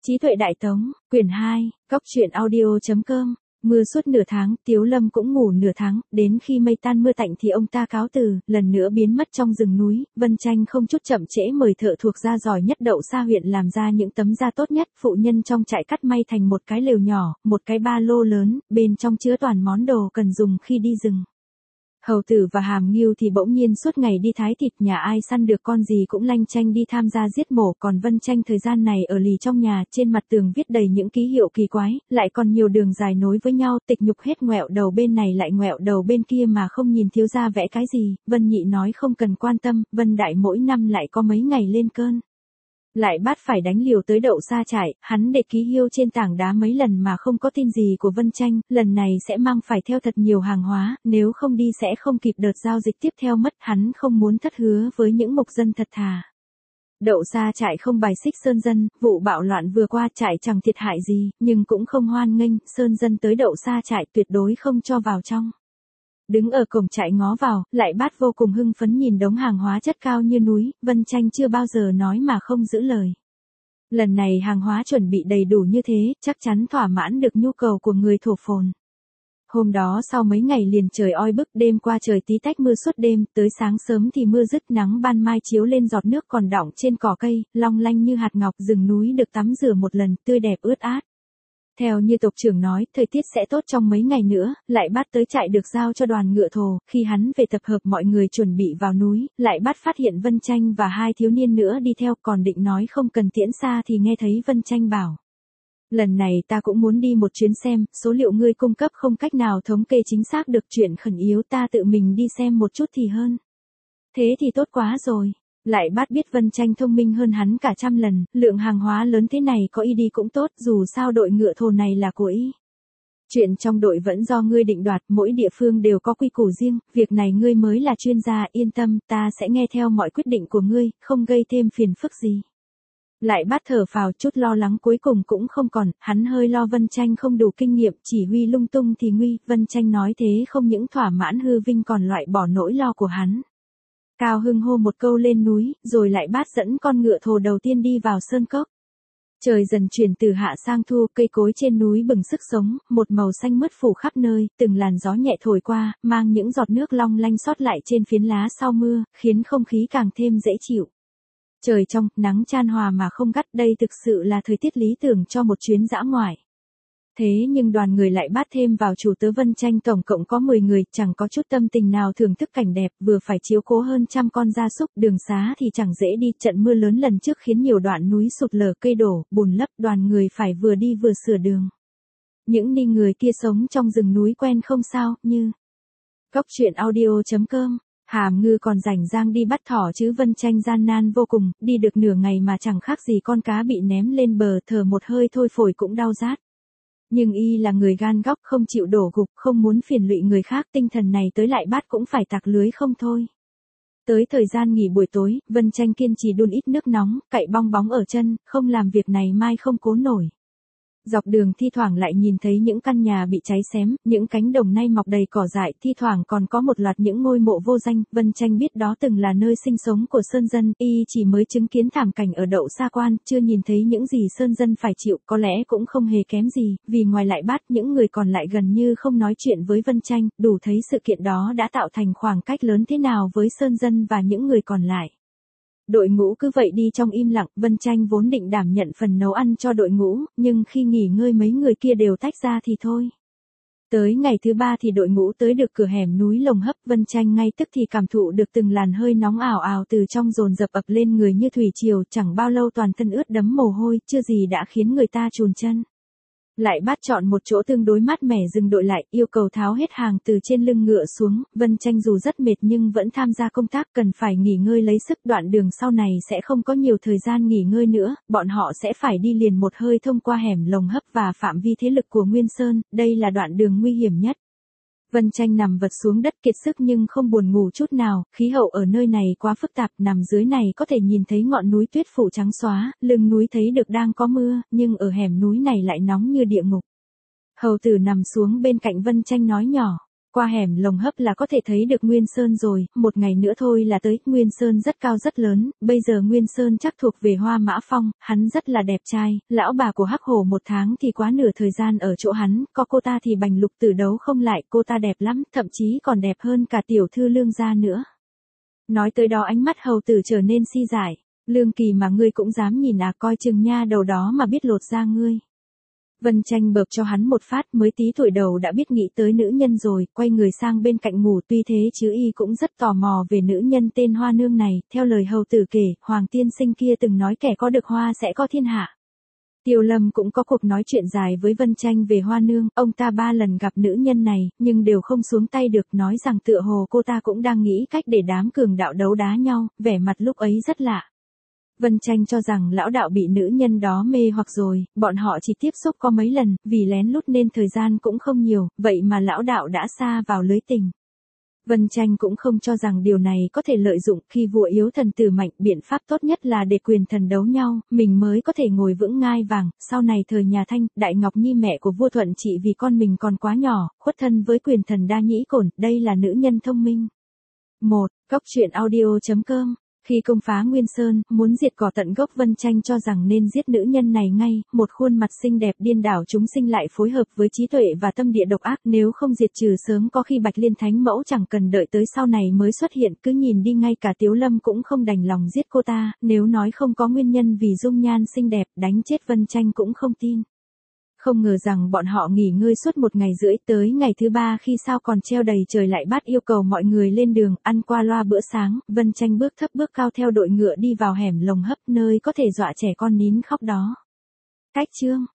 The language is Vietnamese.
Trí tuệ đại tống, quyển 2, Cóc truyện audio.com. Mưa suốt nửa tháng, Tiếu Lâm cũng ngủ nửa tháng, đến khi mây tan mưa tạnh thì ông ta cáo từ, lần nữa biến mất trong rừng núi. Vân Tranh không chút chậm trễ mời thợ thuộc gia giỏi nhất Đậu Sa huyện làm ra những tấm da tốt nhất, phụ nhân trong trại cắt may thành một cái lều nhỏ, một cái ba lô lớn, bên trong chứa toàn món đồ cần dùng khi đi rừng. Hầu tử và Hàm Ngưu thì bỗng nhiên suốt ngày đi thái thịt, nhà ai săn được con gì cũng lanh chanh đi tham gia giết mổ, còn Vân Tranh thời gian này ở lì trong nhà, trên mặt tường viết đầy những ký hiệu kỳ quái, lại còn nhiều đường dài nối với nhau, tịch nhục hết, ngoẹo đầu bên này lại ngoẹo đầu bên kia mà không nhìn thiếu gia vẽ cái gì. Vân Nhị nói không cần quan tâm, Vân Đại mỗi năm lại có mấy ngày lên cơn. Lại bắt phải đánh liều tới Đậu Sa trại, hắn để ký hiệu trên tảng đá mấy lần mà không có tin gì của Vân Tranh, lần này sẽ mang phải theo thật nhiều hàng hóa, nếu không đi sẽ không kịp đợt giao dịch tiếp theo mất, hắn không muốn thất hứa với những mục dân thật thà. Đậu Sa trại không bài xích sơn dân, vụ bạo loạn vừa qua trại chẳng thiệt hại gì, nhưng cũng không hoan nghênh, sơn dân tới Đậu Sa trại tuyệt đối không cho vào trong. Đứng ở cổng trại ngó vào, Lại Bát vô cùng hưng phấn nhìn đống hàng hóa chất cao như núi, Vân Tranh chưa bao giờ nói mà không giữ lời. Lần này hàng hóa chuẩn bị đầy đủ như thế, chắc chắn thỏa mãn được nhu cầu của người thổ phồn. Hôm đó sau mấy ngày liền trời oi bức, đêm qua trời tí tách mưa suốt đêm, tới sáng sớm thì mưa dứt, nắng ban mai chiếu lên giọt nước còn đọng trên cỏ cây, long lanh như hạt ngọc, rừng núi được tắm rửa một lần, tươi đẹp ướt át. Theo như tộc trưởng nói, thời tiết sẽ tốt trong mấy ngày nữa, Lại Bát tới trại được giao cho đoàn ngựa thồ, khi hắn về tập hợp mọi người chuẩn bị vào núi, Lại Bát phát hiện Vân Tranh và hai thiếu niên nữa đi theo, còn định nói không cần tiễn xa thì nghe thấy Vân Tranh bảo. Lần này ta cũng muốn đi một chuyến xem, số liệu ngươi cung cấp không cách nào thống kê chính xác được, chuyện khẩn yếu ta tự mình đi xem một chút thì hơn. Thế thì tốt quá rồi. Lại Bát biết Vân Tranh thông minh hơn hắn cả trăm lần, lượng hàng hóa lớn thế này có y đi cũng tốt, dù sao đội ngựa thồ này là của y. Chuyện trong đội vẫn do ngươi định đoạt, mỗi địa phương đều có quy củ riêng, việc này ngươi mới là chuyên gia, yên tâm, ta sẽ nghe theo mọi quyết định của ngươi, không gây thêm phiền phức gì. Lại Bát thở phào, chút lo lắng cuối cùng cũng không còn, hắn hơi lo Vân Tranh không đủ kinh nghiệm, chỉ huy lung tung thì nguy, Vân Tranh nói thế không những thỏa mãn hư vinh còn loại bỏ nỗi lo của hắn. Cao hưng hô một câu lên núi, rồi Lại Bát dẫn con ngựa thồ đầu tiên đi vào sơn cốc. Trời dần chuyển từ hạ sang thu, cây cối trên núi bừng sức sống, một màu xanh mướt phủ khắp nơi, từng làn gió nhẹ thổi qua, mang những giọt nước long lanh sót lại trên phiến lá sau mưa, khiến không khí càng thêm dễ chịu. Trời trong, nắng chan hòa mà không gắt, đây thực sự là thời tiết lý tưởng cho một chuyến dã ngoại. Thế nhưng đoàn người Lại Bát thêm vào chủ tớ Vân Tranh tổng cộng có 10 người, chẳng có chút tâm tình nào thưởng thức cảnh đẹp, vừa phải chiếu cố hơn trăm con gia súc, đường xá thì chẳng dễ đi, trận mưa lớn lần trước khiến nhiều đoạn núi sụt lở, cây đổ, bùn lấp, đoàn người phải vừa đi vừa sửa đường. Những ni người kia sống trong rừng núi quen không sao, như Cóc truyện audio.com. Hàm Ngư còn rảnh rang đi bắt thỏ chứ Vân Tranh gian nan vô cùng, đi được nửa ngày mà chẳng khác gì con cá bị ném lên bờ, thở một hơi thôi phổi cũng đau rát. Nhưng y là người gan góc, không chịu đổ gục, không muốn phiền lụy người khác, tinh thần này tới Lại Bát cũng phải tạc lưới không thôi. Tới thời gian nghỉ buổi tối, Vân Tranh kiên trì đun ít nước nóng, cạy bong bóng ở chân, không làm việc này mai không cố nổi. Dọc đường thi thoảng lại nhìn thấy những căn nhà bị cháy xém, những cánh đồng nay mọc đầy cỏ dại, thi thoảng còn có một loạt những ngôi mộ vô danh, Vân Tranh biết đó từng là nơi sinh sống của sơn dân, y chỉ mới chứng kiến thảm cảnh ở Đậu Sa quan, chưa nhìn thấy những gì sơn dân phải chịu, có lẽ cũng không hề kém gì, vì ngoài Lại Bát những người còn lại gần như không nói chuyện với Vân Tranh, đủ thấy sự kiện đó đã tạo thành khoảng cách lớn thế nào với sơn dân và những người còn lại. Đội ngũ cứ vậy đi trong im lặng, Vân Tranh vốn định đảm nhận phần nấu ăn cho đội ngũ, nhưng khi nghỉ ngơi mấy người kia đều tách ra thì thôi. Tới ngày thứ 3 thì đội ngũ tới được cửa hẻm núi Lồng Hấp, Vân Tranh ngay tức thì cảm thụ được từng làn hơi nóng ào ào từ trong dồn dập ập lên người như thủy triều, chẳng bao lâu toàn thân ướt đẫm mồ hôi, chưa gì đã khiến người ta chùn chân. Lại Bát chọn một chỗ tương đối mát mẻ dừng đội lại, yêu cầu tháo hết hàng từ trên lưng ngựa xuống, Vân Tranh dù rất mệt nhưng vẫn tham gia công tác, cần phải nghỉ ngơi lấy sức, đoạn đường sau này sẽ không có nhiều thời gian nghỉ ngơi nữa, bọn họ sẽ phải đi liền một hơi thông qua hẻm Lồng Hấp và phạm vi thế lực của Nguyên Sơn, đây là đoạn đường nguy hiểm nhất. Vân Tranh nằm vật xuống đất kiệt sức nhưng không buồn ngủ chút nào, khí hậu ở nơi này quá phức tạp, nằm dưới này có thể nhìn thấy ngọn núi tuyết phủ trắng xóa, lưng núi thấy được đang có mưa, nhưng ở hẻm núi này lại nóng như địa ngục. Hầu tử nằm xuống bên cạnh Vân Tranh nói nhỏ, Qua hẻm lồng hấp là có thể thấy được Nguyên Sơn rồi, một ngày nữa thôi là tới. Nguyên Sơn rất cao rất lớn, bây giờ Nguyên Sơn chắc thuộc về Hoa Mã Phong, hắn rất là đẹp trai, lão bà của Hắc Hổ một tháng thì quá nửa thời gian ở chỗ hắn, có cô ta thì Bành Lục Tử đấu không lại, cô ta đẹp lắm, thậm chí còn đẹp hơn cả tiểu thư Lương gia nữa. Nói tới đó ánh mắt hầu tử trở nên si dại, Lương Kỳ mà ngươi cũng dám nhìn à, coi chừng nha đầu đó mà biết lột da ngươi. Vân Tranh bợp cho hắn một phát, mới tí tuổi đầu đã biết nghĩ tới nữ nhân rồi, quay người sang bên cạnh ngủ. Tuy thế chứ y cũng rất tò mò về nữ nhân tên Hoa Nương này, theo lời hầu tử kể, Hoàng tiên sinh kia từng nói kẻ có được hoa sẽ có thiên hạ. Tiêu Lâm cũng có cuộc nói chuyện dài với Vân Tranh về Hoa Nương, ông ta 3 lần gặp nữ nhân này, nhưng đều không xuống tay được, nói rằng tựa hồ cô ta cũng đang nghĩ cách để đám cường đạo đấu đá nhau, vẻ mặt lúc ấy rất lạ. Vân Tranh cho rằng lão đạo bị nữ nhân đó mê hoặc rồi, bọn họ chỉ tiếp xúc có mấy lần, vì lén lút nên thời gian cũng không nhiều, vậy mà lão đạo đã sa vào lưới tình. Vân Tranh cũng không cho rằng điều này có thể lợi dụng, khi vua yếu thần tử mạnh, biện pháp tốt nhất là để quyền thần đấu nhau, mình mới có thể ngồi vững ngai vàng. Sau này thời nhà Thanh, Đại Ngọc Nhi mẹ của vua Thuận Trị vì con mình còn quá nhỏ, khuất thân với quyền thần Đa Nhĩ Cổn, đây là nữ nhân thông minh. 1. Cóc truyện audio.com. Khi công phá Nguyên Sơn, muốn diệt cỏ tận gốc, Vân Tranh cho rằng nên giết nữ nhân này ngay, một khuôn mặt xinh đẹp điên đảo chúng sinh lại phối hợp với trí tuệ và tâm địa độc ác, nếu không diệt trừ sớm có khi Bạch Liên Thánh Mẫu chẳng cần đợi tới sau này mới xuất hiện, cứ nhìn đi ngay cả Tiếu Lâm cũng không đành lòng giết cô ta, nếu nói không có nguyên nhân vì dung nhan xinh đẹp, đánh chết Vân Tranh cũng không tin. Không ngờ rằng bọn họ nghỉ ngơi suốt 1 ngày rưỡi, tới ngày thứ 3 khi sao còn treo đầy trời lại bắt yêu cầu mọi người lên đường, ăn qua loa bữa sáng, Vân Tranh bước thấp bước cao theo đội ngựa đi vào hẻm lồng hấp, nơi có thể dọa trẻ con nín khóc đó. Cách chương